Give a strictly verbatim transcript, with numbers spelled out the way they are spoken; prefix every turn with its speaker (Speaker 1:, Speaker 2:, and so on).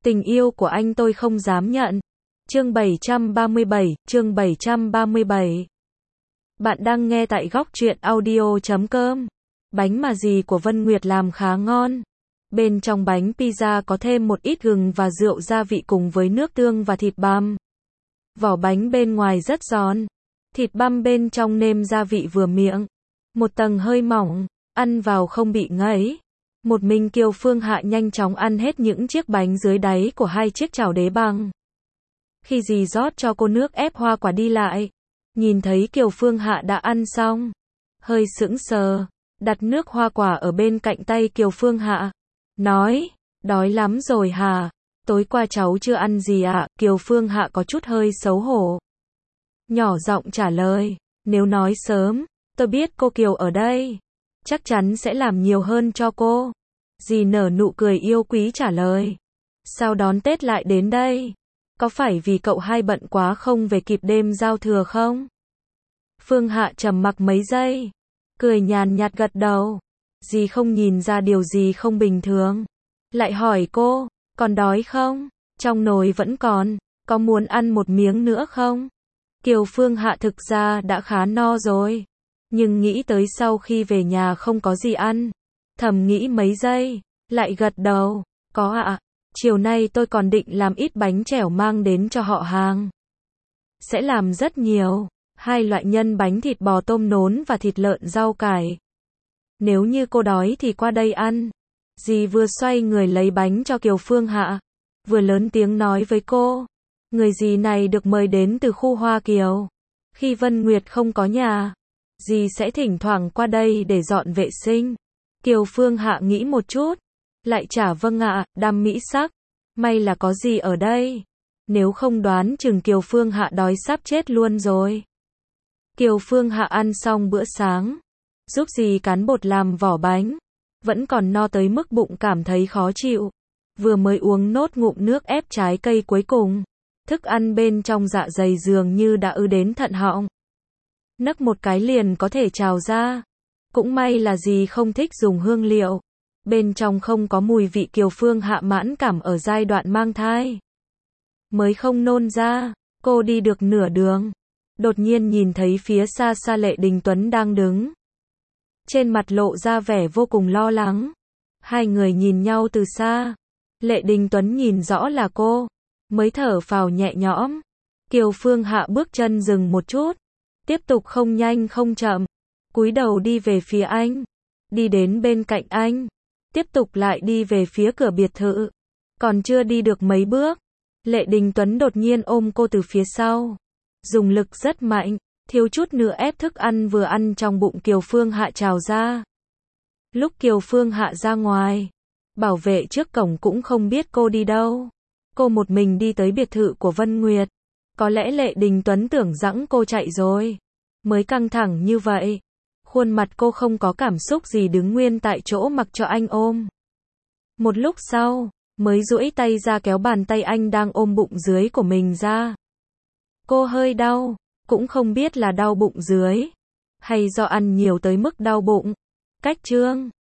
Speaker 1: Tình yêu của anh tôi không dám nhận. Chương bảy trăm ba mươi bảy, chương bảy trăm ba mươi bảy. Bạn đang nghe tại góc truyện audio chấm com. Bánh mà dì của Vân Nguyệt làm khá ngon. Bên trong bánh pizza có thêm một ít gừng và rượu gia vị cùng với nước tương và thịt băm. Vỏ bánh bên ngoài rất giòn. Thịt băm bên trong nêm gia vị vừa miệng. Một tầng hơi mỏng, ăn vào không bị ngấy. Một mình Kiều Phương Hạ nhanh chóng ăn hết những chiếc bánh dưới đáy của hai chiếc chảo đế bằng. Khi dì rót cho cô nước ép hoa quả đi lại, nhìn thấy Kiều Phương Hạ đã ăn xong, hơi sững sờ, đặt nước hoa quả ở bên cạnh tay Kiều Phương Hạ, nói, đói lắm rồi hả? Tối qua cháu chưa ăn gì ạ? À? Kiều Phương Hạ có chút hơi xấu hổ. Nhỏ giọng trả lời, nếu nói sớm, tôi biết cô Kiều ở đây, chắc chắn sẽ làm nhiều hơn cho cô. Dì nở nụ cười yêu quý trả lời. Sao đón Tết lại đến đây? Có phải vì cậu hai bận quá không về kịp đêm giao thừa không? Phương Hạ trầm mặc mấy giây, cười nhàn nhạt gật đầu. Dì không nhìn ra điều gì không bình thường. Lại hỏi cô, còn đói không? Trong nồi vẫn còn, có muốn ăn một miếng nữa không? Kiều Phương Hạ thực ra đã khá no rồi, nhưng nghĩ tới sau khi về nhà không có gì ăn, thầm nghĩ mấy giây, lại gật đầu, có ạ, à, chiều nay tôi còn định làm ít bánh chèo mang đến cho họ hàng. Sẽ làm rất nhiều, hai loại nhân bánh thịt bò tôm nốn và thịt lợn rau cải. Nếu như cô đói thì qua đây ăn. Dì vừa xoay người lấy bánh cho Kiều Phương Hạ, vừa lớn tiếng nói với cô. Người dì này được mời đến từ khu Hoa Kiều. Khi Vân Nguyệt không có nhà, dì sẽ thỉnh thoảng qua đây để dọn vệ sinh. Kiều Phương Hạ nghĩ một chút, lại trả vâng ạ, đam mỹ sắc. May là có dì ở đây. Nếu không đoán chừng Kiều Phương Hạ đói sắp chết luôn rồi. Kiều Phương Hạ ăn xong bữa sáng, giúp dì cán bột làm vỏ bánh. Vẫn còn no tới mức bụng cảm thấy khó chịu. Vừa mới uống nốt ngụm nước ép trái cây cuối cùng, thức ăn bên trong dạ dày dường như đã ứ đến thận họng. Nấc một cái liền có thể trào ra. Cũng may là dì không thích dùng hương liệu. Bên trong không có mùi vị. Kiều Phương Hạ mãn cảm ở giai đoạn mang thai. Mới không nôn ra, cô đi được nửa đường. Đột nhiên nhìn thấy phía xa xa Lệ Đình Tuấn đang đứng. Trên mặt lộ ra vẻ vô cùng lo lắng. Hai người nhìn nhau từ xa. Lệ Đình Tuấn nhìn rõ là cô, mới thở phào nhẹ nhõm. Kiều Phương Hạ bước chân dừng một chút, tiếp tục không nhanh không chậm, cúi đầu đi về phía anh, đi đến bên cạnh anh, tiếp tục lại đi về phía cửa biệt thự. Còn chưa đi được mấy bước, Lệ Đình Tuấn đột nhiên ôm cô từ phía sau, dùng lực rất mạnh, thiếu chút nữa ép thức ăn vừa ăn trong bụng Kiều Phương Hạ trào ra. Lúc Kiều Phương Hạ ra ngoài, bảo vệ trước cổng cũng không biết cô đi đâu. Cô một mình đi tới biệt thự của Vân Nguyệt. Có lẽ Lệ Đình Tuấn tưởng rằng cô chạy rồi, mới căng thẳng như vậy. Khuôn mặt cô không có cảm xúc gì, đứng nguyên tại chỗ mặc cho anh ôm. Một lúc sau, mới duỗi tay ra kéo bàn tay anh đang ôm bụng dưới của mình ra. Cô hơi đau, cũng không biết là đau bụng dưới, hay do ăn nhiều tới mức đau bụng. Cách chương